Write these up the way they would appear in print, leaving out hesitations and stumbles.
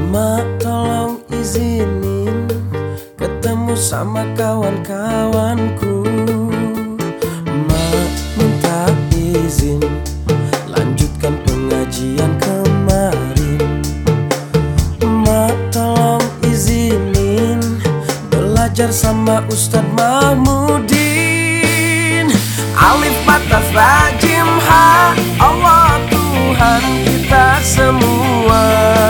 Mak tolong izinin ketemu sama kawan-kawanku. Mak minta izin lanjutkan pengajian kemarin. Mak tolong izinin belajar sama Ustadz Mahmudin. Alif Bata Tha Jim Ha, Allah Tuhan kita semua.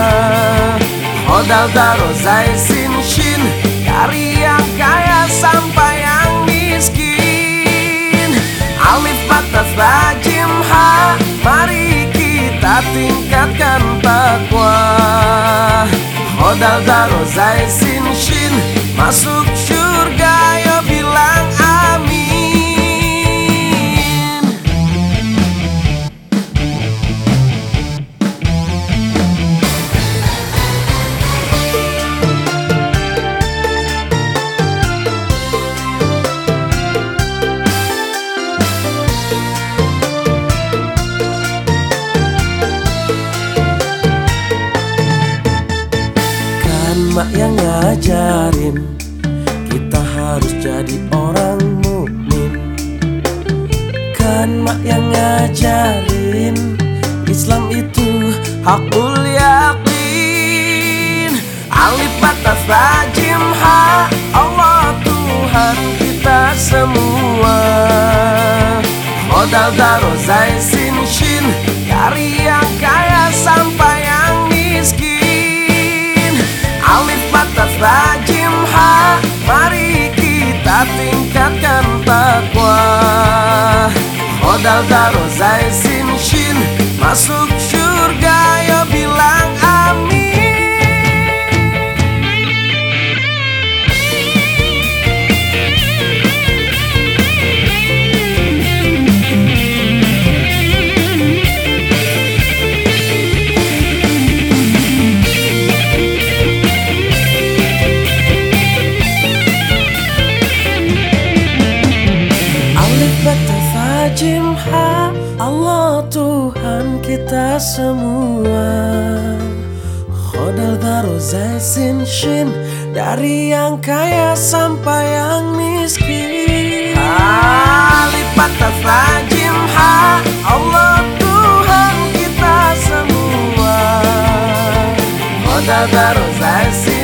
Qadal Daro Zai Sin Shin, dari yang kaya sampai yang miskin. Alif Bata Tha Jim Ha, mari kita tingkatkan takwa. Qadal Daro Zai Sin Shin, masuk surga yo bilang amin. Mak yang ngajarin kita harus jadi orang mukmin. Kan mak yang ngajarin Islam itu hakul yakin. Alif Bata Tha Jim Ha, Allah Tuhan kita semua. Qadal Daro Zai Sin Shin, dari yang kaya sampai yang miskin. Alif Bata Tha Jim Ha, mari kita tingkatkan takwa. Qadal Daro Zai Sin Shin, masuk surga yo bilang amin. Bata Tha Jim Ha, Allah Tuhan kita semua. Qadal Daro Zai Sin Shin, dari yang kaya sampai yang miskin. Alif Bata Tha Jim Ha, Allah Tuhan kita semua. Qadal Daro Zai Sin